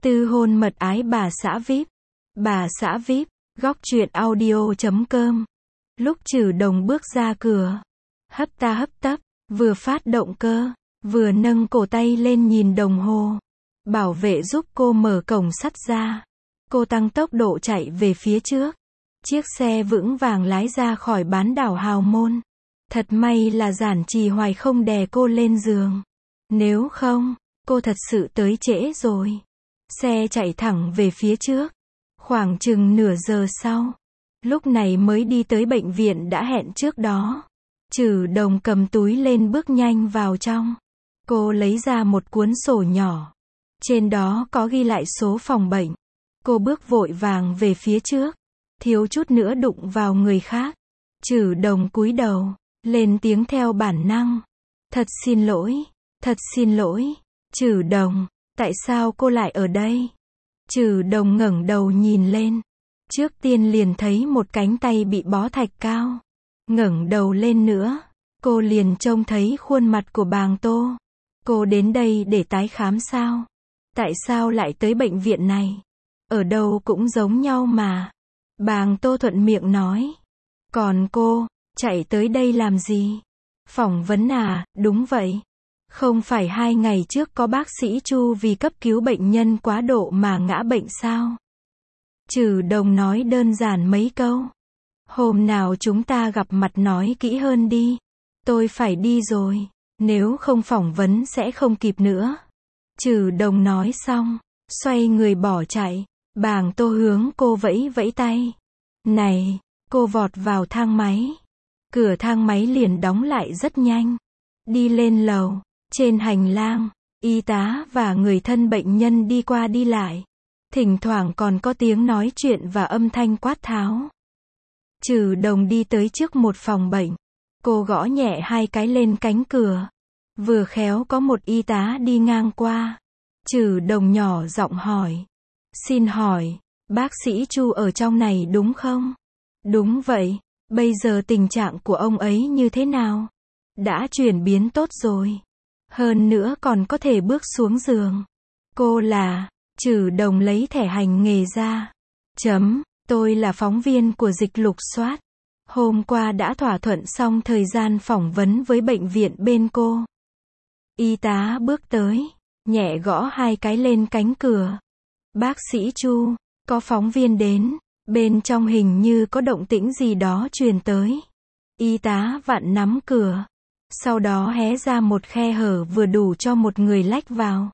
Tư hôn mật ái bà xã VIP. Bà xã VIP, góc truyện audio.com. Lúc Trử Đồng bước ra cửa, hấp ta hấp tấp, vừa phát động cơ, vừa nâng cổ tay lên nhìn đồng hồ. Bảo vệ giúp cô mở cổng sắt ra. Cô tăng tốc độ chạy về phía trước. Chiếc xe vững vàng lái ra khỏi bán đảo Hào Môn. Thật may là Giản Trì Hoài không đè cô lên giường. Nếu không, cô thật sự tới trễ rồi. Xe chạy thẳng về phía trước. Khoảng chừng nửa giờ sau, lúc này mới đi tới bệnh viện đã hẹn trước đó. Trử Đồng cầm túi lên bước nhanh vào trong. Cô lấy ra một cuốn sổ nhỏ. Trên đó có ghi lại số phòng bệnh. Cô bước vội vàng về phía trước. Thiếu chút nữa đụng vào người khác. Trử Đồng cúi đầu, lên tiếng theo bản năng. Thật xin lỗi, thật xin lỗi. Trử Đồng, tại sao cô lại ở đây? Trử Đồng ngẩng đầu nhìn lên. Trước tiên liền thấy một cánh tay bị bó thạch cao. Ngẩng đầu lên nữa, cô liền trông thấy khuôn mặt của Bàng Tô. Cô đến đây để tái khám sao? Tại sao lại tới bệnh viện này? Ở đâu cũng giống nhau mà. Bàng Tô thuận miệng nói. Còn cô, chạy tới đây làm gì? Phỏng vấn à? Đúng vậy. Không phải 2 ngày trước có bác sĩ Chu vì cấp cứu bệnh nhân quá độ mà ngã bệnh sao? Trử Đồng nói đơn giản mấy câu. Hôm nào chúng ta gặp mặt nói kỹ hơn đi. Tôi phải đi rồi. Nếu không phỏng vấn sẽ không kịp nữa. Trử Đồng nói xong, xoay người bỏ chạy. Bàng Tô hướng cô vẫy vẫy tay. Này, cô vọt vào thang máy. Cửa thang máy liền đóng lại rất nhanh. Đi lên lầu, trên hành lang, y tá và người thân bệnh nhân đi qua đi lại. Thỉnh thoảng còn có tiếng nói chuyện và âm thanh quát tháo. Trử Đồng đi tới trước một phòng bệnh. Cô gõ nhẹ 2 cái lên cánh cửa. Vừa khéo có một y tá đi ngang qua. Trử Đồng nhỏ giọng hỏi. Xin hỏi, bác sĩ Chu ở trong này đúng không? Đúng vậy. Bây giờ tình trạng của ông ấy như thế nào? Đã chuyển biến tốt rồi. Hơn nữa còn có thể bước xuống giường. Cô là... Trử Đồng lấy thẻ hành nghề ra. Tôi là phóng viên của Dịch Lục Soát. Hôm qua đã thỏa thuận xong thời gian phỏng vấn với bệnh viện bên cô. Y tá bước tới, nhẹ gõ 2 cái lên cánh cửa. Bác sĩ Chu, có phóng viên đến, bên trong hình như có động tĩnh gì đó truyền tới. Y tá vặn nắm cửa, sau đó hé ra một khe hở vừa đủ cho một người lách vào.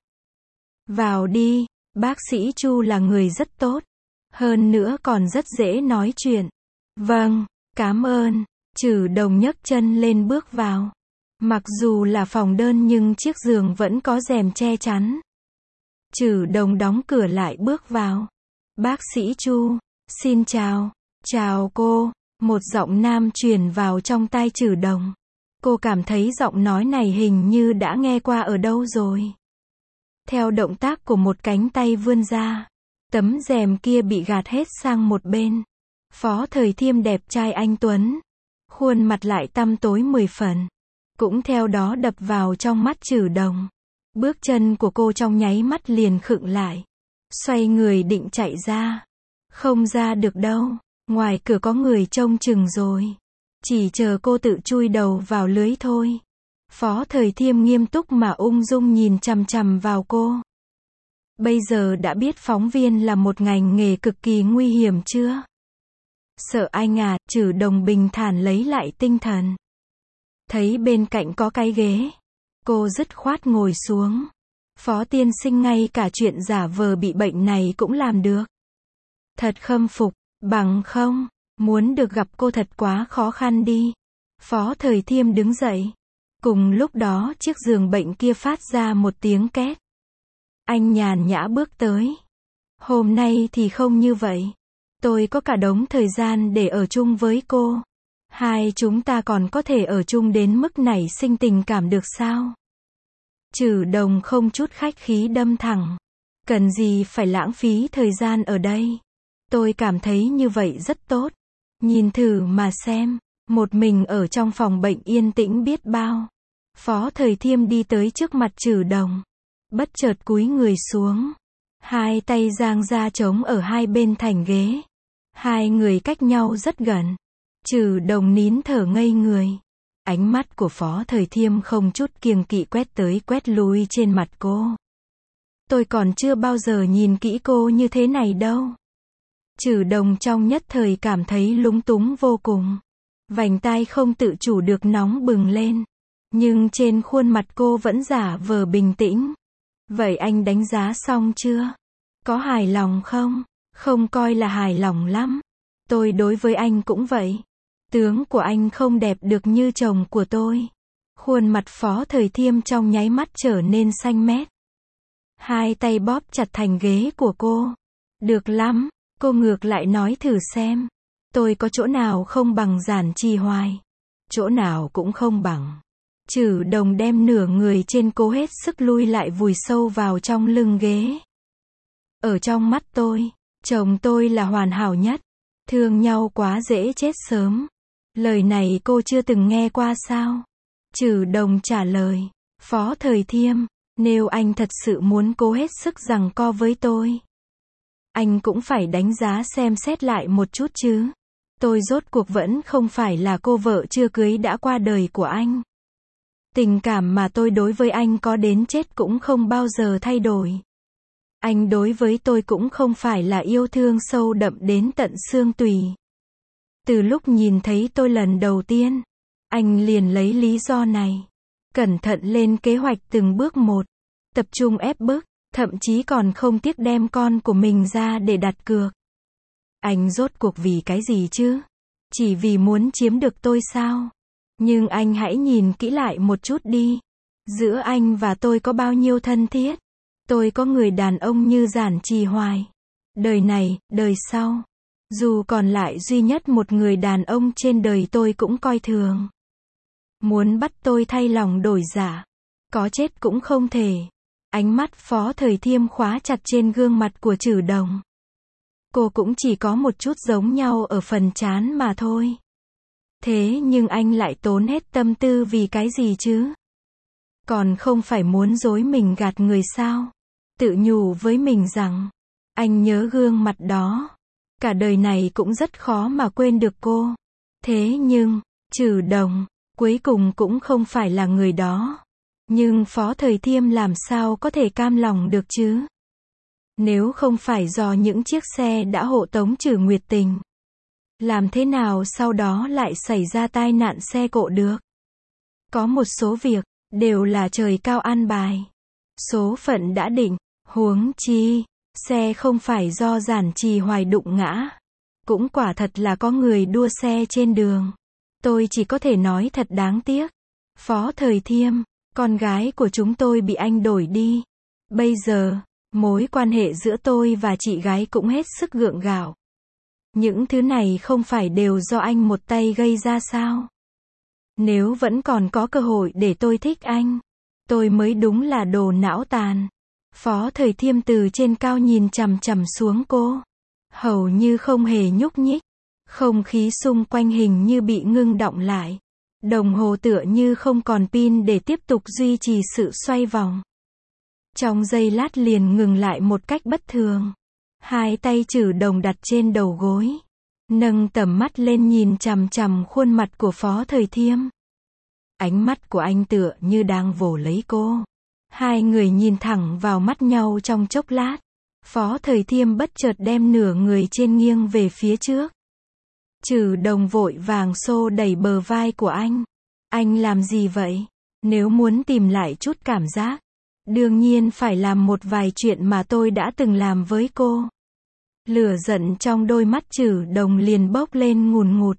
Vào đi, bác sĩ Chu là người rất tốt, hơn nữa còn rất dễ nói chuyện. Vâng, cảm ơn. Trử Đồng nhấc chân lên bước vào. Mặc dù là phòng đơn nhưng chiếc giường vẫn có rèm che chắn. Trử Đồng đóng cửa lại bước vào. Bác sĩ Chu, xin chào. Chào cô. Một giọng nam truyền vào trong tai Trử Đồng. Cô cảm thấy giọng nói này hình như đã nghe qua ở đâu rồi. Theo động tác của một cánh tay vươn ra, tấm rèm kia bị gạt hết sang một bên. Phó Thời Thiêm đẹp trai anh tuấn, khuôn mặt lại tăm tối 10 phần, cũng theo đó đập vào trong mắt Trử Đồng. Bước chân của cô trong nháy mắt liền khựng lại, xoay người định chạy ra. Không ra được đâu, ngoài cửa có người trông chừng rồi, chỉ chờ cô tự chui đầu vào lưới thôi. Phó Thời Thiêm nghiêm túc mà ung dung nhìn chằm chằm vào cô. Bây giờ đã biết phóng viên là một ngành nghề cực kỳ nguy hiểm chưa? Sợ anh à? Trử Đồng bình thản lấy lại tinh thần. Thấy bên cạnh có cái ghế, cô dứt khoát ngồi xuống. Phó tiên sinh ngay cả chuyện giả vờ bị bệnh này cũng làm được. Thật khâm phục, bằng không, muốn được gặp cô thật quá khó khăn đi. Phó Thời Thiêm đứng dậy. Cùng lúc đó chiếc giường bệnh kia phát ra một tiếng két. Anh nhàn nhã bước tới. Hôm nay thì không như vậy. Tôi có cả đống thời gian để ở chung với cô. Hai chúng ta còn có thể ở chung đến mức nảy sinh tình cảm được sao? Trử Đồng không chút khách khí đâm thẳng. Cần gì phải lãng phí thời gian ở đây? Tôi cảm thấy như vậy rất tốt. Nhìn thử mà xem. Một mình ở trong phòng bệnh yên tĩnh biết bao. Phó Thời Thiêm đi tới trước mặt Trử Đồng. Bất chợt cúi người xuống. Hai tay dang ra trống ở hai bên thành ghế. Hai người cách nhau rất gần. Trừ Đồng nín thở ngây người. Ánh mắt của Phó Thời Thiêm không chút kiêng kỵ quét tới quét lui trên mặt cô. Tôi còn chưa bao giờ nhìn kỹ cô như thế này đâu. Trừ Đồng trong nhất thời cảm thấy lúng túng vô cùng. Vành tai không tự chủ được nóng bừng lên. Nhưng trên khuôn mặt cô vẫn giả vờ bình tĩnh. Vậy anh đánh giá xong chưa? Có hài lòng không? Không coi là hài lòng lắm. Tôi đối với anh cũng vậy. Tướng của anh không đẹp được như chồng của tôi. Khuôn mặt Phó Thời Thiêm trong nháy mắt trở nên xanh mét. Hai tay bóp chặt thành ghế của cô. Được lắm, cô ngược lại nói thử xem. Tôi có chỗ nào không bằng Giản Trì Hoài? Chỗ nào cũng không bằng. Trừ Đồng đem nửa người trên cô hết sức lui lại vùi sâu vào trong lưng ghế. Ở trong mắt tôi, chồng tôi là hoàn hảo nhất. Thương nhau quá dễ chết sớm. Lời này cô chưa từng nghe qua sao? Trừ Đồng trả lời. Phó Thời Thiêm, nếu anh thật sự muốn cố hết sức giằng co với tôi, anh cũng phải đánh giá xem xét lại một chút chứ. Tôi rốt cuộc vẫn không phải là cô vợ chưa cưới đã qua đời của anh. Tình cảm mà tôi đối với anh có đến chết cũng không bao giờ thay đổi. Anh đối với tôi cũng không phải là yêu thương sâu đậm đến tận xương tủy. Từ lúc nhìn thấy tôi lần đầu tiên, anh liền lấy lý do này. Cẩn thận lên kế hoạch từng bước một. Tập trung ép bức, thậm chí còn không tiếc đem con của mình ra để đặt cược. Anh rốt cuộc vì cái gì chứ? Chỉ vì muốn chiếm được tôi sao? Nhưng anh hãy nhìn kỹ lại một chút đi. Giữa anh và tôi có bao nhiêu thân thiết? Tôi có người đàn ông như Giản Trì Hoài. Đời này, đời sau. Dù còn lại duy nhất một người đàn ông trên đời tôi cũng coi thường. Muốn bắt tôi thay lòng đổi dạ, có chết cũng không thể. Ánh mắt Phó Thời Thiêm khóa chặt trên gương mặt của Trừ Đồng. Cô cũng chỉ có một chút giống nhau ở phần trán mà thôi. Thế nhưng anh lại tốn hết tâm tư vì cái gì chứ? Còn không phải muốn dối mình gạt người sao? Tự nhủ với mình rằng, anh nhớ gương mặt đó. Cả đời này cũng rất khó mà quên được cô. Thế nhưng, Trừ Đồng, cuối cùng cũng không phải là người đó. Nhưng Phó Thời Thiêm làm sao có thể cam lòng được chứ? Nếu không phải do những chiếc xe đã hộ tống Trừ Nguyệt Tình, làm thế nào sau đó lại xảy ra tai nạn xe cộ được? Có một số việc, đều là trời cao an bài. Số phận đã định, huống chi, xe không phải do Giản Trì Hoài đụng ngã. Cũng quả thật là có người đua xe trên đường. Tôi chỉ có thể nói thật đáng tiếc. Phó Thời Thiêm, con gái của chúng tôi bị anh đổi đi. Bây giờ, mối quan hệ giữa tôi và chị gái cũng hết sức gượng gạo. Những thứ này không phải đều do anh một tay gây ra sao? Nếu vẫn còn có cơ hội để tôi thích anh, tôi mới đúng là đồ não tàn. Phó Thời Thiêm từ trên cao nhìn chằm chằm xuống cô. Hầu như không hề nhúc nhích. Không khí xung quanh hình như bị ngưng đọng lại. Đồng hồ tựa như không còn pin để tiếp tục duy trì sự xoay vòng. Trong giây lát liền ngừng lại một cách bất thường. Hai tay Trừ Đồng đặt trên đầu gối. Nâng tầm mắt lên nhìn chằm chằm khuôn mặt của Phó Thời Thiêm. Ánh mắt của anh tựa như đang vồ lấy cô. Hai người nhìn thẳng vào mắt nhau trong chốc lát. Phó Thời Thiêm bất chợt đem nửa người trên nghiêng về phía trước. Trừ Đồng vội vàng xô đẩy bờ vai của anh. Anh làm gì vậy? Nếu muốn tìm lại chút cảm giác, đương nhiên phải làm một vài chuyện mà tôi đã từng làm với cô. Lửa giận trong đôi mắt Trừ Đồng liền bốc lên ngùn ngụt.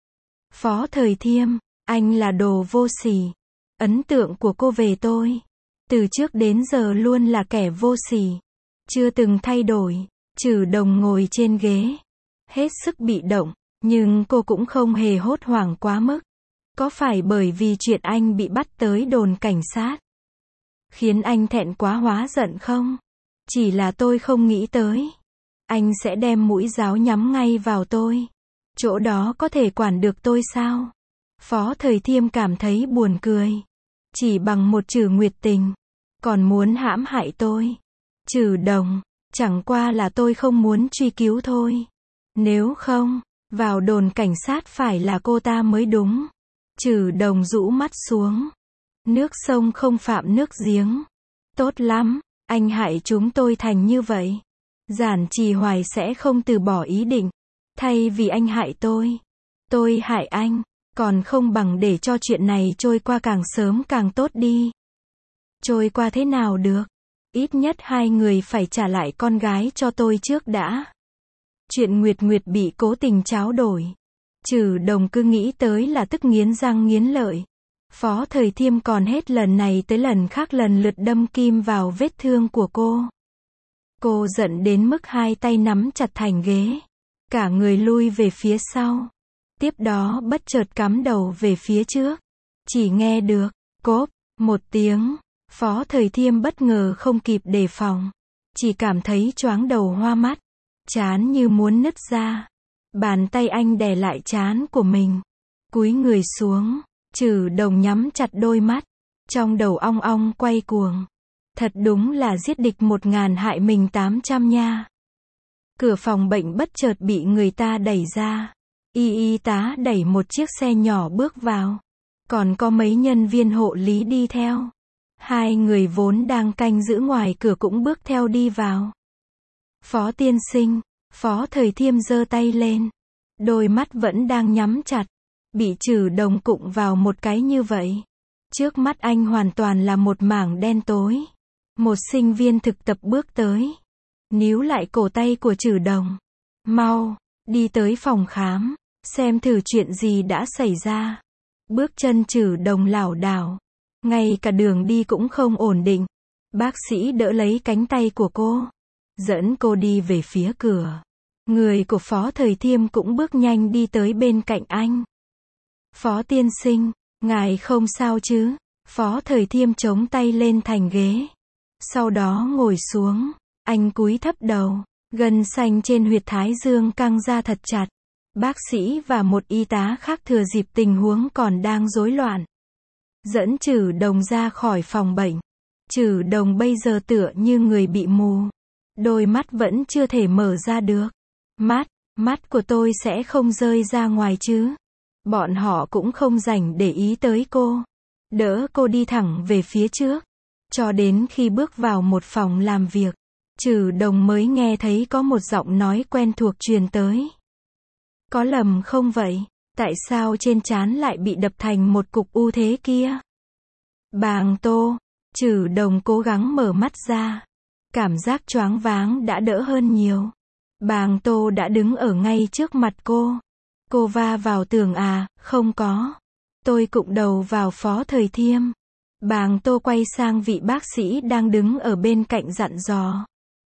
Phó Thời Thiêm, anh là đồ vô sỉ. Ấn tượng của cô về tôi, từ trước đến giờ luôn là kẻ vô sỉ. Chưa từng thay đổi. Trừ Đồng ngồi trên ghế. Hết sức bị động, nhưng cô cũng không hề hốt hoảng quá mức. Có phải bởi vì chuyện anh bị bắt tới đồn cảnh sát khiến anh thẹn quá hóa giận không? Chỉ là tôi không nghĩ tới anh sẽ đem mũi giáo nhắm ngay vào tôi. Chỗ đó có thể quản được tôi sao? Phó Thời Thiêm cảm thấy buồn cười. Chỉ bằng một Trừ Nguyệt Tình, còn muốn hãm hại tôi. Trừ Đồng, Chẳng qua là tôi không muốn truy cứu thôi. Nếu không, vào đồn cảnh sát phải là cô ta mới đúng. Trừ Đồng rũ mắt xuống. Nước sông không phạm nước giếng. Tốt lắm, anh hại chúng tôi thành như vậy. Giản Trì Hoài sẽ không từ bỏ ý định. Thay vì anh hại tôi hại anh, còn không bằng để cho chuyện này trôi qua càng sớm càng tốt đi. Trôi qua thế nào được? Ít nhất hai người phải trả lại con gái cho tôi trước đã. Chuyện Nguyệt Nguyệt bị cố tình tráo đổi. Trừ Đồng cứ nghĩ tới là tức nghiến răng nghiến lợi. Phó Thời Thiêm còn hết lần này tới lần khác lần lượt đâm kim vào vết thương của cô. Cô giận đến mức hai tay nắm chặt thành ghế. Cả người lui về phía sau. Tiếp đó bất chợt cắm đầu về phía trước. Chỉ nghe được, cốp, một tiếng. Phó Thời Thiêm bất ngờ không kịp đề phòng. Chỉ cảm thấy choáng đầu hoa mắt. Trán như muốn nứt ra. Bàn tay anh đè lại trán của mình. Cúi người xuống. Trừ Đồng nhắm chặt đôi mắt. Trong đầu ong ong quay cuồng. Thật đúng là giết địch 1000 hại mình 800 nha. Cửa phòng bệnh bất chợt bị người ta đẩy ra. Y tá đẩy một chiếc xe nhỏ bước vào. Còn có mấy nhân viên hộ lý đi theo. Hai người vốn đang canh giữ ngoài cửa cũng bước theo đi vào. Phó tiên sinh, Phó Thời Thiêm giơ tay lên. Đôi mắt vẫn đang nhắm chặt. Bị Trừ Đồng cụng vào một cái như vậy. Trước mắt anh hoàn toàn là một mảng đen tối. Một sinh viên thực tập bước tới. Níu lại cổ tay của Trừ Đồng. Mau, đi tới phòng khám. Xem thử chuyện gì đã xảy ra. Bước chân Trừ Đồng lảo đảo. Ngay cả đường đi cũng không ổn định. Bác sĩ đỡ lấy cánh tay của cô. Dẫn cô đi về phía cửa. Người của Phó Thời Thiêm cũng bước nhanh đi tới bên cạnh anh. Phó tiên sinh, ngài không sao chứ? Phó Thời Thiêm chống tay lên thành ghế. Sau đó ngồi xuống. Anh cúi thấp đầu. Gân xanh trên huyệt thái dương căng ra thật chặt. Bác sĩ và một y tá khác thừa dịp tình huống còn đang rối loạn. Dẫn Trừ Đồng ra khỏi phòng bệnh. Trừ Đồng bây giờ tựa như người bị mù. Đôi mắt vẫn chưa thể mở ra được. Mắt của tôi sẽ không rơi ra ngoài chứ. Bọn họ cũng không rảnh để ý tới cô. Đỡ cô đi thẳng về phía trước. Cho đến khi bước vào một phòng làm việc. Trừ Đồng mới nghe thấy có một giọng nói quen thuộc truyền tới. Có lầm không vậy? Tại sao trên trán lại bị đập thành một cục u thế kia? Bàng Tô. Trừ Đồng cố gắng mở mắt ra. Cảm giác choáng váng đã đỡ hơn nhiều. Bàng Tô đã đứng ở ngay trước mặt cô. Cô va vào tường à? Không có. Tôi cụng đầu vào Phó Thời Thiêm. Bàng Tô quay sang vị bác sĩ đang đứng ở bên cạnh dặn dò.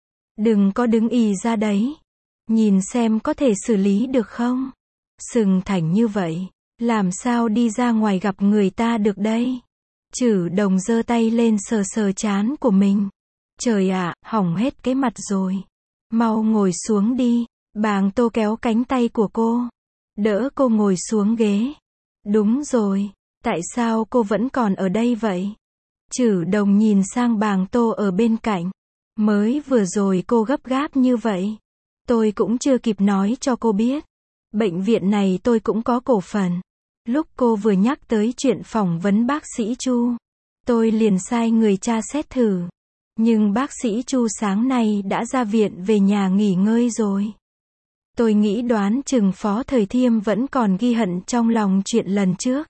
Đừng có đứng ì ra đấy. Nhìn xem có thể xử lý được không? Sừng thành như vậy. Làm sao đi ra ngoài gặp người ta được đây? Trừ Đồng giơ tay lên sờ sờ trán của mình. Trời ạ, hỏng hết cái mặt rồi. Mau ngồi xuống đi. Bàng Tô kéo cánh tay của cô. Đỡ cô ngồi xuống ghế. Đúng rồi. Tại sao cô vẫn còn ở đây vậy? Trừ Đồng nhìn sang Bàng Tô ở bên cạnh. Mới vừa rồi cô gấp gáp như vậy. Tôi cũng chưa kịp nói cho cô biết. Bệnh viện này tôi cũng có cổ phần. Lúc cô vừa nhắc tới chuyện phỏng vấn bác sĩ Chu, tôi liền sai người tra xét thử. Nhưng bác sĩ Chu sáng nay đã ra viện về nhà nghỉ ngơi rồi. Tôi nghĩ đoán chừng Phó Thời Thiêm vẫn còn ghi hận trong lòng chuyện lần trước.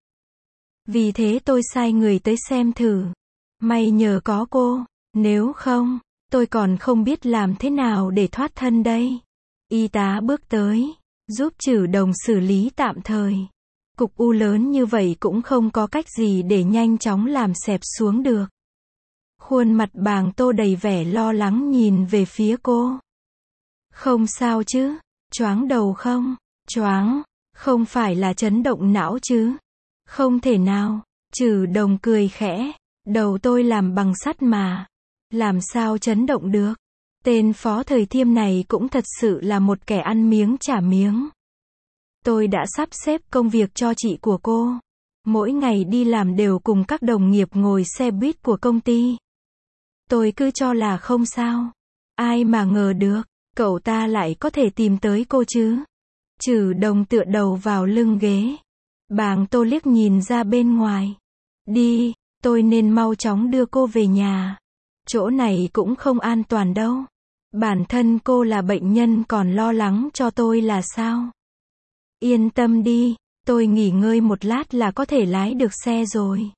Vì thế tôi sai người tới xem thử. May nhờ có cô, nếu không, tôi còn không biết làm thế nào để thoát thân đây. Y tá bước tới, giúp Trừ Đồng xử lý tạm thời. Cục u lớn như vậy cũng không có cách gì để nhanh chóng làm xẹp xuống được. Khuôn mặt Bàng Tô đầy vẻ lo lắng nhìn về phía cô. Không sao chứ? Choáng đầu không? Choáng, không phải là chấn động não chứ? Không thể nào. Trừ Đồng cười khẽ. Đầu tôi làm bằng sắt mà. Làm sao chấn động được? Tên Phó Thời Thiêm này cũng thật sự là một kẻ ăn miếng trả miếng. Tôi đã sắp xếp công việc cho chị của cô. Mỗi ngày đi làm đều cùng các đồng nghiệp ngồi xe buýt của công ty. Tôi cứ cho là không sao. Ai mà ngờ được, cậu ta lại có thể tìm tới cô chứ. Trừ Đồng tựa đầu vào lưng ghế. Bàng Tô liếc nhìn ra bên ngoài. Đi, tôi nên mau chóng đưa cô về nhà. Chỗ này cũng không an toàn đâu. Bản thân cô là bệnh nhân còn lo lắng cho tôi là sao? Yên tâm đi, tôi nghỉ ngơi một lát là có thể lái được xe rồi.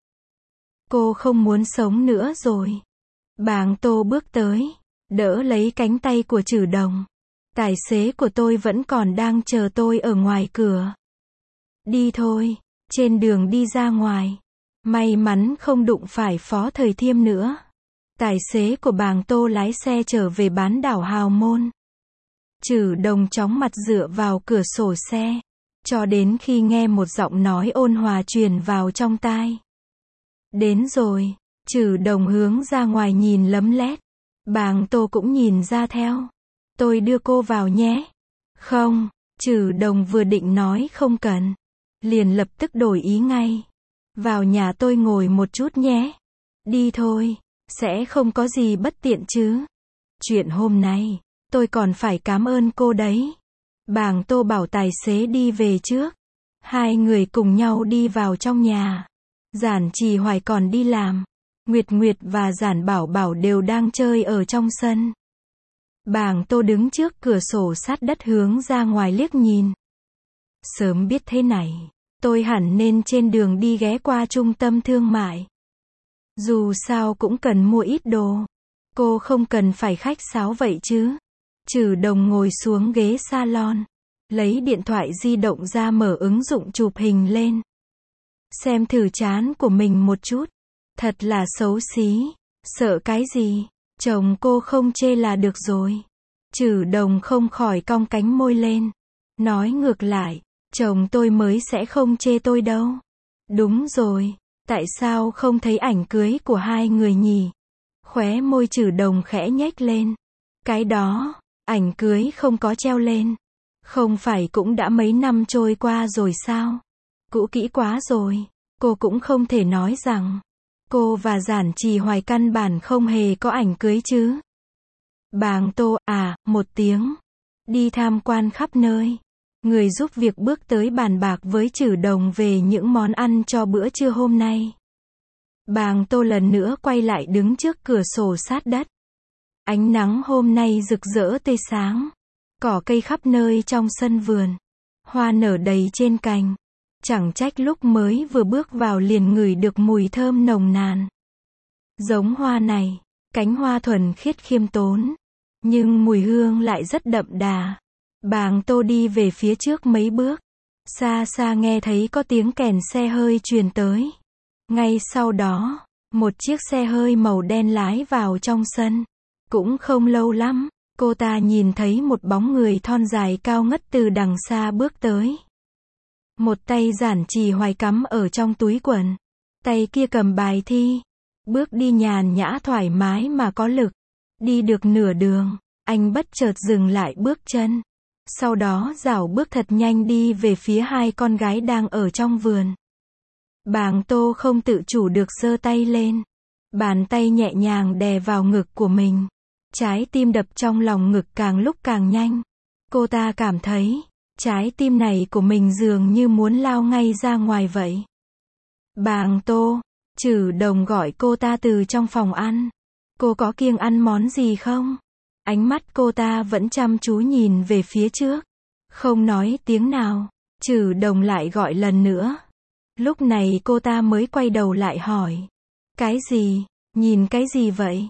Cô không muốn sống nữa rồi. Bàng Tô bước tới, đỡ lấy cánh tay của Trừ Đồng. Tài xế của tôi vẫn còn đang chờ tôi ở ngoài cửa. Đi thôi, trên đường đi ra ngoài. May mắn không đụng phải Phó Thời Thiêm nữa. Tài xế của Bàng Tô lái xe trở về bán đảo Hào Môn. Trừ Đồng chóng mặt dựa vào cửa sổ xe, cho đến khi nghe một giọng nói ôn hòa truyền vào trong tai. Đến rồi. Trừ Đồng hướng ra ngoài nhìn lấm lét. Bàng Tô cũng nhìn ra theo. Tôi đưa cô vào nhé. Không, Trừ Đồng vừa định nói không cần, liền lập tức đổi ý ngay. Vào nhà tôi ngồi một chút nhé. Đi thôi, sẽ không có gì bất tiện chứ. Chuyện hôm nay, tôi còn phải cảm ơn cô đấy. Bàng Tô bảo tài xế đi về trước. Hai người cùng nhau đi vào trong nhà. Giản Trì Hoài còn đi làm. Nguyệt Nguyệt và Giản Bảo Bảo đều đang chơi ở trong sân. Bàng Tô đứng trước cửa sổ sát đất hướng ra ngoài liếc nhìn. Sớm biết thế này, tôi hẳn nên trên đường đi ghé qua trung tâm thương mại. Dù sao cũng cần mua ít đồ. Cô không cần phải khách sáo vậy chứ. Trừ Đồng ngồi xuống ghế salon, lấy điện thoại di động ra mở ứng dụng chụp hình lên. Xem thử trán của mình một chút. Thật là xấu xí. Sợ cái gì? Chồng cô không chê là được rồi. Trừ Đồng không khỏi cong cánh môi lên. Nói ngược lại, chồng tôi mới sẽ không chê tôi đâu. Đúng rồi, tại sao không thấy ảnh cưới của hai người nhỉ? Khóe môi Trừ Đồng khẽ nhếch lên. Cái đó, ảnh cưới không có treo lên. Không phải cũng đã mấy năm trôi qua rồi sao? Cũ kỹ quá rồi. Cô cũng không thể nói rằng cô và Giản Trì Hoài căn bản không hề có ảnh cưới chứ. Bàng Tô, một tiếng. Đi tham quan khắp nơi. Người giúp việc bước tới bàn bạc với Trừ Đồng về những món ăn cho bữa trưa hôm nay. Bàng Tô lần nữa quay lại đứng trước cửa sổ sát đất. Ánh nắng hôm nay rực rỡ tươi sáng. Cỏ cây khắp nơi trong sân vườn. Hoa nở đầy trên cành. Chẳng trách lúc mới vừa bước vào liền ngửi được mùi thơm nồng nàn. Giống hoa này, cánh hoa thuần khiết khiêm tốn, nhưng mùi hương lại rất đậm đà. Bàng Tô đi về phía trước mấy bước. Xa xa nghe thấy có tiếng kèn xe hơi truyền tới. Ngay sau đó, một chiếc xe hơi màu đen lái vào trong sân. Cũng không lâu lắm, cô ta nhìn thấy một bóng người thon dài cao ngất từ đằng xa bước tới. Một tay Giản Trì Hoài cắm ở trong túi quần. Tay kia cầm bài thi. Bước đi nhàn nhã thoải mái mà có lực. Đi được nửa đường, anh bất chợt dừng lại bước chân. Sau đó rảo bước thật nhanh đi về phía hai con gái đang ở trong vườn. Bàng Tô không tự chủ được giơ tay lên. Bàn tay nhẹ nhàng đè vào ngực của mình. Trái tim đập trong lòng ngực càng lúc càng nhanh. Cô ta cảm thấy, trái tim này của mình dường như muốn lao ngay ra ngoài vậy. Bàng Tô, Trừ Đồng gọi cô ta từ trong phòng ăn. Cô có kiêng ăn món gì không? Ánh mắt cô ta vẫn chăm chú nhìn về phía trước. Không nói tiếng nào. Trừ Đồng lại gọi lần nữa. Lúc này cô ta mới quay đầu lại hỏi. Cái gì? Nhìn cái gì vậy?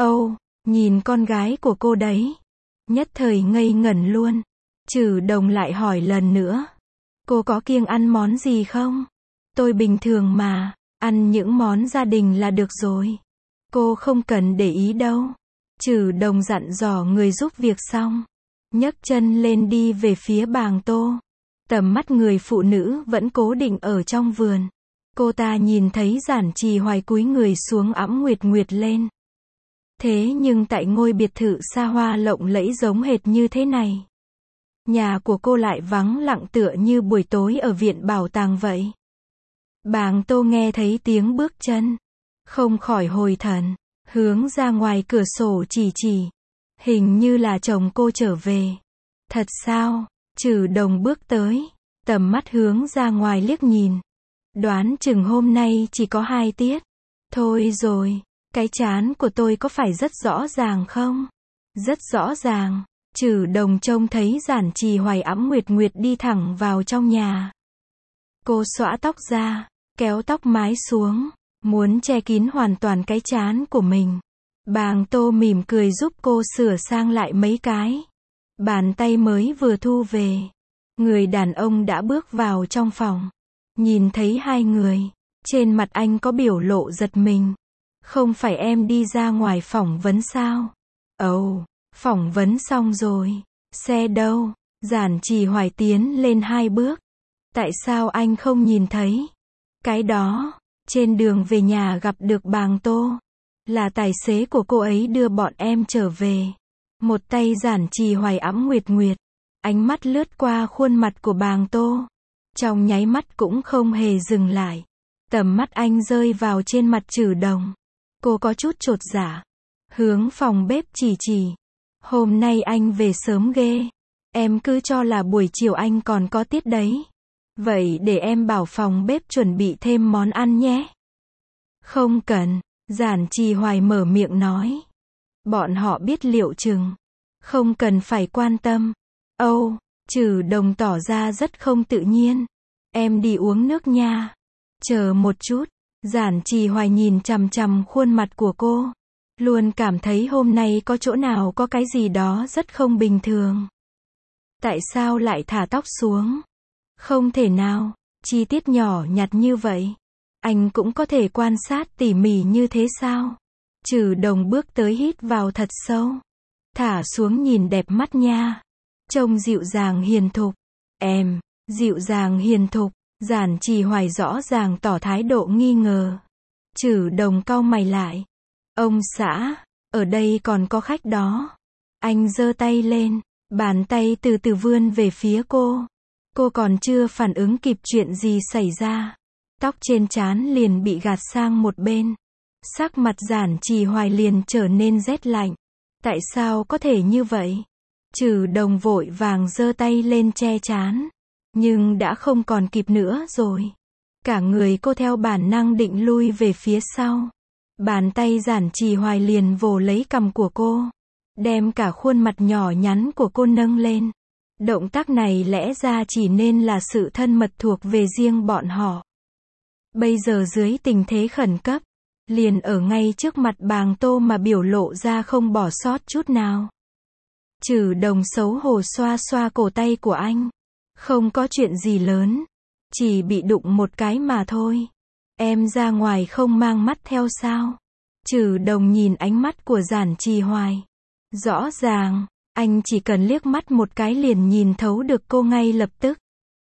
Nhìn con gái của cô đấy. Nhất thời ngây ngẩn luôn. Trừ Đồng lại hỏi lần nữa. Cô có kiêng ăn món gì không? Tôi bình thường mà, ăn những món gia đình là được rồi. Cô không cần để ý đâu. Trừ Đồng dặn dò người giúp việc xong. Nhấc chân lên đi về phía Bàng Tô. Tầm mắt người phụ nữ vẫn cố định ở trong vườn. Cô ta nhìn thấy Giản Trì Hoài cúi người xuống ẵm Nguyệt Nguyệt lên. Thế nhưng tại ngôi biệt thự xa hoa lộng lẫy giống hệt như thế này, nhà của cô lại vắng lặng tựa như buổi tối ở viện bảo tàng vậy. Bàng Tô nghe thấy tiếng bước chân, không khỏi hồi thần, hướng ra ngoài cửa sổ chỉ. Hình như là chồng cô trở về. Thật sao? Trừ Đồng bước tới, tầm mắt hướng ra ngoài liếc nhìn. Đoán chừng hôm nay chỉ có 2 tiết. Thôi rồi, cái trán của tôi có phải rất rõ ràng không? Rất rõ ràng. Trừ Đồng trông thấy Giản Trì Hoài ẵm Nguyệt Nguyệt đi thẳng vào trong nhà. Cô xõa tóc ra, kéo tóc mái xuống, muốn che kín hoàn toàn cái trán của mình. Bàng Tô mỉm cười giúp cô sửa sang lại mấy cái. Bàn tay mới vừa thu về, người đàn ông đã bước vào trong phòng. Nhìn thấy hai người, trên mặt anh có biểu lộ giật mình. Không phải em đi ra ngoài phỏng vấn sao? Ồ, phỏng vấn xong rồi. Xe đâu? Giản Trì Hoài tiến lên 2 bước. Tại sao anh không nhìn thấy? Cái đó, trên đường về nhà gặp được Bàng Tô. Là tài xế của cô ấy đưa bọn em trở về. Một tay Giản Trì Hoài ẵm Nguyệt Nguyệt. Ánh mắt lướt qua khuôn mặt của Bàng Tô. Trong nháy mắt cũng không hề dừng lại. Tầm mắt anh rơi vào trên mặt Trừ Đồng. Cô có chút chột dạ. Hướng phòng bếp chỉ. Hôm nay anh về sớm ghê. Em cứ cho là buổi chiều anh còn có tiết đấy. Vậy để em bảo phòng bếp chuẩn bị thêm món ăn nhé. Không cần. Giản Trì Hoài mở miệng nói. Bọn họ biết liệu chừng. Không cần phải quan tâm. Âu, Trừ Đồng tỏ ra rất không tự nhiên. Em đi uống nước nha. Chờ một chút. Giản Trì Hoài nhìn chằm chằm khuôn mặt của cô. Luôn cảm thấy hôm nay có chỗ nào có cái gì đó rất không bình thường. Tại sao lại thả tóc xuống? Không thể nào, chi tiết nhỏ nhặt như vậy. Anh cũng có thể quan sát tỉ mỉ như thế sao? Trừ Đồng bước tới hít vào thật sâu. Thả xuống nhìn đẹp mắt nha. Trông dịu dàng hiền thục. Em, dịu dàng hiền thục. Giản Trì Hoài rõ ràng tỏ thái độ nghi ngờ. Trừ Đồng cau mày lại. Ông xã, ở đây còn có khách đó. Anh giơ tay lên, bàn tay từ từ vươn về phía cô. Cô còn chưa phản ứng kịp chuyện gì xảy ra. Tóc trên trán liền bị gạt sang một bên. Sắc mặt Giản Trì Hoài liền trở nên rét lạnh. Tại sao có thể như vậy? Trừ Đồng vội vàng giơ tay lên che trán. Nhưng đã không còn kịp nữa rồi. Cả người cô theo bản năng định lui về phía sau. Bàn tay Giản Trì Hoài liền vồ lấy cằm của cô. Đem cả khuôn mặt nhỏ nhắn của cô nâng lên. Động tác này lẽ ra chỉ nên là sự thân mật thuộc về riêng bọn họ. Bây giờ dưới tình thế khẩn cấp, liền ở ngay trước mặt Bàng Tô mà biểu lộ ra không bỏ sót chút nào. Trừ Đồng xấu hổ xoa xoa cổ tay của anh. Không có chuyện gì lớn. Chỉ bị đụng một cái mà thôi. Em ra ngoài không mang mắt theo sao? Trừ Đồng nhìn ánh mắt của Giản Trì Hoài. Rõ ràng, anh chỉ cần liếc mắt một cái liền nhìn thấu được cô ngay lập tức.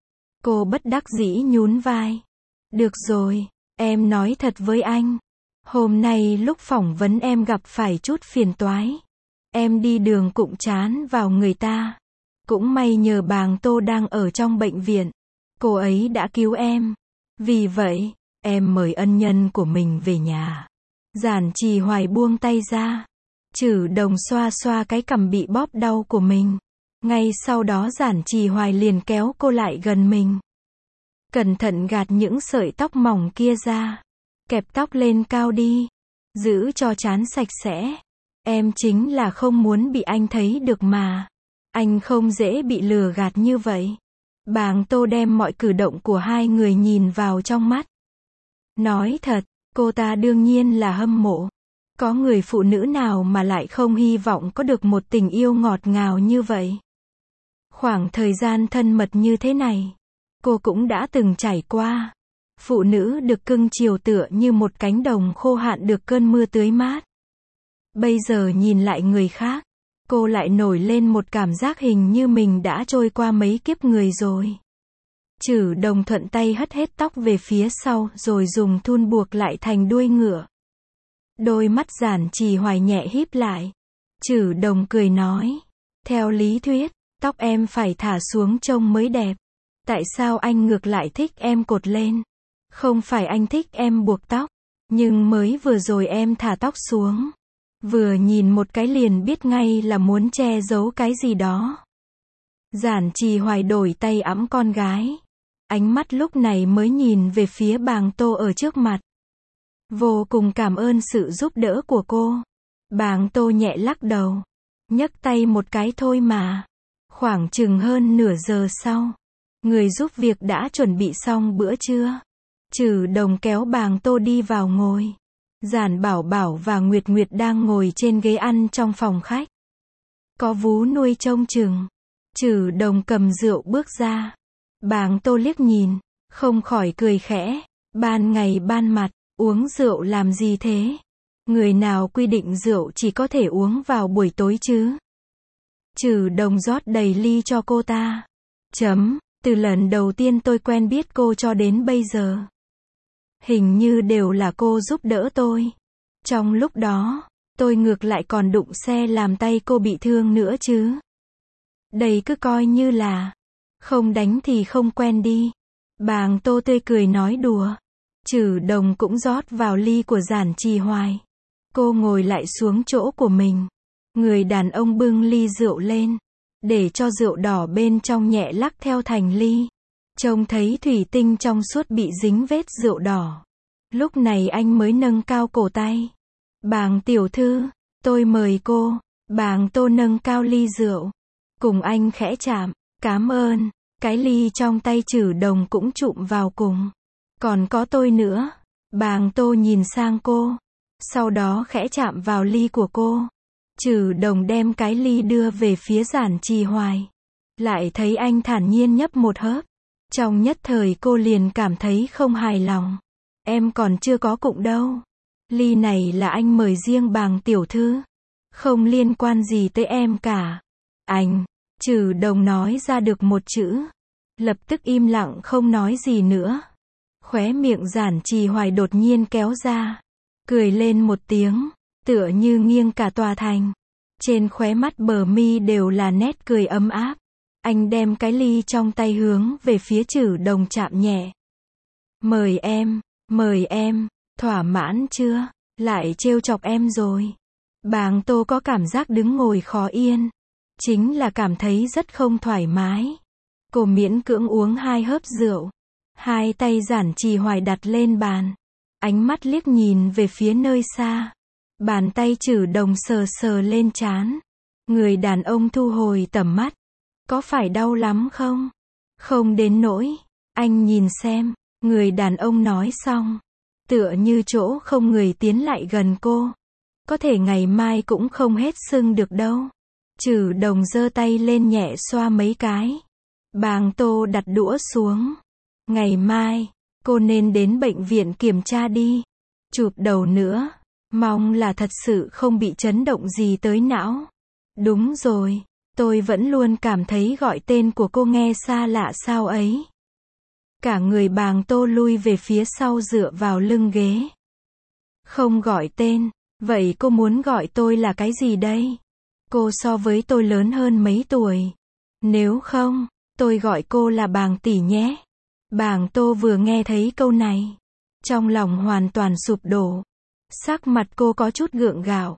Cô bất đắc dĩ nhún vai. Được rồi, em nói thật với anh. Hôm nay lúc phỏng vấn em gặp phải chút phiền toái. Em đi đường cụng trán vào người ta. Cũng may nhờ Bàng Tô đang ở trong bệnh viện. Cô ấy đã cứu em. Vì vậy, em mời ân nhân của mình về nhà. Giản Trì Hoài buông tay ra. Trừ Đồng xoa xoa cái cằm bị bóp đau của mình. Ngay sau đó Giản Trì Hoài liền kéo cô lại gần mình. Cẩn thận gạt những sợi tóc mỏng kia ra. Kẹp tóc lên cao đi. Giữ cho trán sạch sẽ. Em chính là không muốn bị anh thấy được mà. Anh không dễ bị lừa gạt như vậy. Bàng Tô đem mọi cử động của hai người nhìn vào trong mắt. Nói thật, cô ta đương nhiên là hâm mộ. Có người phụ nữ nào mà lại không hy vọng có được một tình yêu ngọt ngào như vậy. Khoảng thời gian thân mật như thế này, cô cũng đã từng trải qua. Phụ nữ được cưng chiều tựa như một cánh đồng khô hạn được cơn mưa tưới mát. Bây giờ nhìn lại người khác, cô lại nổi lên một cảm giác hình như mình đã trôi qua mấy kiếp người rồi. Trừ Đồng thuận tay hất hết tóc về phía sau rồi dùng thun buộc lại thành đuôi ngựa. Đôi mắt Giản Trì Hoài nhẹ híp lại. Trừ Đồng cười nói. Theo lý thuyết, tóc em phải thả xuống trông mới đẹp. Tại sao anh ngược lại thích em cột lên? Không phải anh thích em buộc tóc. Nhưng mới vừa rồi em thả tóc xuống. Vừa nhìn một cái liền biết ngay là muốn che giấu cái gì đó. Giản Trì Hoài đổi tay ẵm con gái. Ánh mắt lúc này mới nhìn về phía Bàng Tô ở trước mặt. Vô cùng cảm ơn sự giúp đỡ của cô. Bàng Tô nhẹ lắc đầu. Nhấc tay một cái thôi mà. Khoảng chừng hơn nửa giờ sau, người giúp việc đã chuẩn bị xong bữa trưa. Trừ Đồng kéo Bàng Tô đi vào ngồi. Giản Bảo Bảo và Nguyệt Nguyệt đang ngồi trên ghế ăn trong phòng khách. Có vú nuôi trông chừng. Trừ Đồng cầm rượu bước ra. Bàng Tô liếc nhìn, không khỏi cười khẽ. Ban ngày ban mặt, uống rượu làm gì thế? Người nào quy định rượu chỉ có thể uống vào buổi tối chứ? Trừ Đồng rót đầy ly cho cô ta. Từ lần đầu tiên tôi quen biết cô cho đến bây giờ, hình như đều là cô giúp đỡ tôi. Trong lúc đó, tôi ngược lại còn đụng xe làm tay cô bị thương nữa chứ. Đây cứ coi như là không đánh thì không quen đi. Bàng Tô tươi cười nói đùa. Trừ Đồng cũng rót vào ly của Giản Trì Hoài. Cô ngồi lại xuống chỗ của mình. Người đàn ông bưng ly rượu lên, để cho rượu đỏ bên trong nhẹ lắc theo thành ly. Trông thấy thủy tinh trong suốt bị dính vết rượu đỏ. Lúc này anh mới nâng cao cổ tay. Bàng tiểu thư, tôi mời cô. Bàng Tô nâng cao ly rượu. Cùng anh khẽ chạm. Cám ơn. Cái ly trong tay Trừ Đồng cũng chụm vào cùng. Còn có tôi nữa. Bàng Tô nhìn sang cô. Sau đó khẽ chạm vào ly của cô. Trừ Đồng đem cái ly đưa về phía Giản Trì Hoài. Lại thấy anh thản nhiên nhấp một hớp. Trong nhất thời cô liền cảm thấy không hài lòng. Em còn chưa có cụng đâu. Ly này là anh mời riêng Bàng tiểu thư. Không liên quan gì tới em cả. Anh. Trừ Đồng nói ra được một chữ. Lập tức im lặng không nói gì nữa. Khóe miệng Giản Trì Hoài đột nhiên kéo ra. Cười lên một tiếng. Tựa như nghiêng cả tòa thành. Trên khóe mắt bờ mi đều là nét cười ấm áp. Anh đem cái ly trong tay hướng về phía Trừ Đồng chạm nhẹ. Mời em, thỏa mãn chưa? Lại trêu chọc em rồi. Bàng Tô có cảm giác đứng ngồi khó yên. Chính là cảm thấy rất không thoải mái. Cô miễn cưỡng uống 2 hớp rượu. Hai tay Giản Trì Hoài đặt lên bàn. Ánh mắt liếc nhìn về phía nơi xa. Bàn tay Trừ Đồng sờ sờ lên trán. Người đàn ông thu hồi tầm mắt. Có phải đau lắm không? Không đến nỗi. Anh nhìn xem. Người đàn ông nói xong. Tựa như chỗ không người tiến lại gần cô. Có thể ngày mai cũng không hết sưng được đâu. Trừ Đồng giơ tay lên nhẹ xoa mấy cái. Bàng Tô đặt đũa xuống. Ngày mai, cô nên đến bệnh viện kiểm tra đi. Chụp đầu nữa. Mong là thật sự không bị chấn động gì tới não. Đúng rồi, tôi vẫn luôn cảm thấy gọi tên của cô nghe xa lạ sao ấy. Cả người Bàng Tô lui về phía sau dựa vào lưng ghế. Không gọi tên, vậy cô muốn gọi tôi là cái gì đây? Cô so với tôi lớn hơn mấy tuổi. Nếu không, tôi gọi cô là Bàng tỷ nhé. Bàng Tô vừa nghe thấy câu này, trong lòng hoàn toàn sụp đổ. Sắc mặt cô có chút gượng gạo.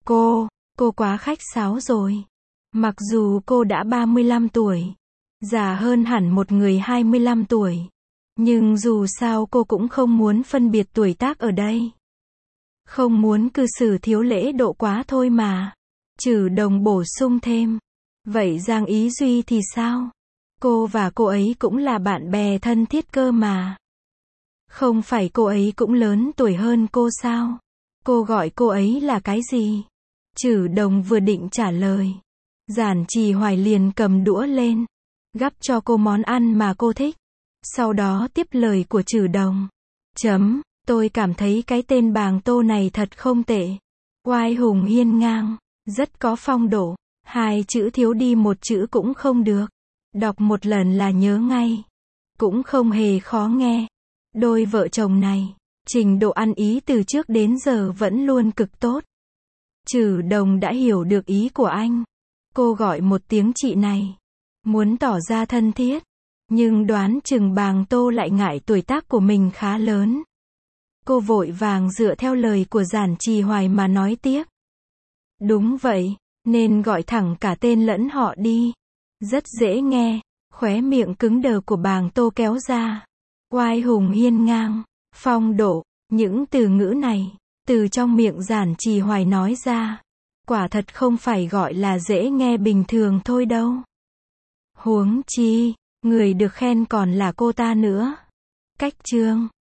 Cô quá khách sáo rồi. Mặc dù cô đã 35 tuổi, già hơn hẳn một người 25 tuổi. Nhưng dù sao cô cũng không muốn phân biệt tuổi tác ở đây. Không muốn cư xử thiếu lễ độ quá thôi mà. Trừ Đồng bổ sung thêm. Vậy Giang Ý Duy thì sao? Cô và cô ấy cũng là bạn bè thân thiết cơ mà. Không phải cô ấy cũng lớn tuổi hơn cô sao? Cô gọi cô ấy là cái gì? Trừ Đồng vừa định trả lời. Giản Trì Hoài liền cầm đũa lên. Gắp cho cô món ăn mà cô thích. Sau đó tiếp lời của Trừ Đồng. Tôi cảm thấy cái tên Bàng Tô này thật không tệ. Oai hùng hiên ngang. Rất có phong độ. 2 chữ thiếu đi một chữ cũng không được. Đọc một lần là nhớ ngay. Cũng không hề khó nghe. Đôi vợ chồng này, trình độ ăn ý từ trước đến giờ vẫn luôn cực tốt. Trừ Đồng đã hiểu được ý của anh. Cô gọi một tiếng chị này. Muốn tỏ ra thân thiết. Nhưng đoán chừng Bàng Tô lại ngại tuổi tác của mình khá lớn. Cô vội vàng dựa theo lời của Giản Trì Hoài mà nói tiếp. Đúng vậy, nên gọi thẳng cả tên lẫn họ đi. Rất dễ nghe, khóe miệng cứng đờ của bàng Tô kéo ra. Oai hùng hiên ngang, phong độ, những từ ngữ này, từ trong miệng Giản Trì Hoài nói ra. Quả thật không phải gọi là dễ nghe bình thường thôi đâu. Huống chi, người được khen còn là cô ta nữa. Cách chương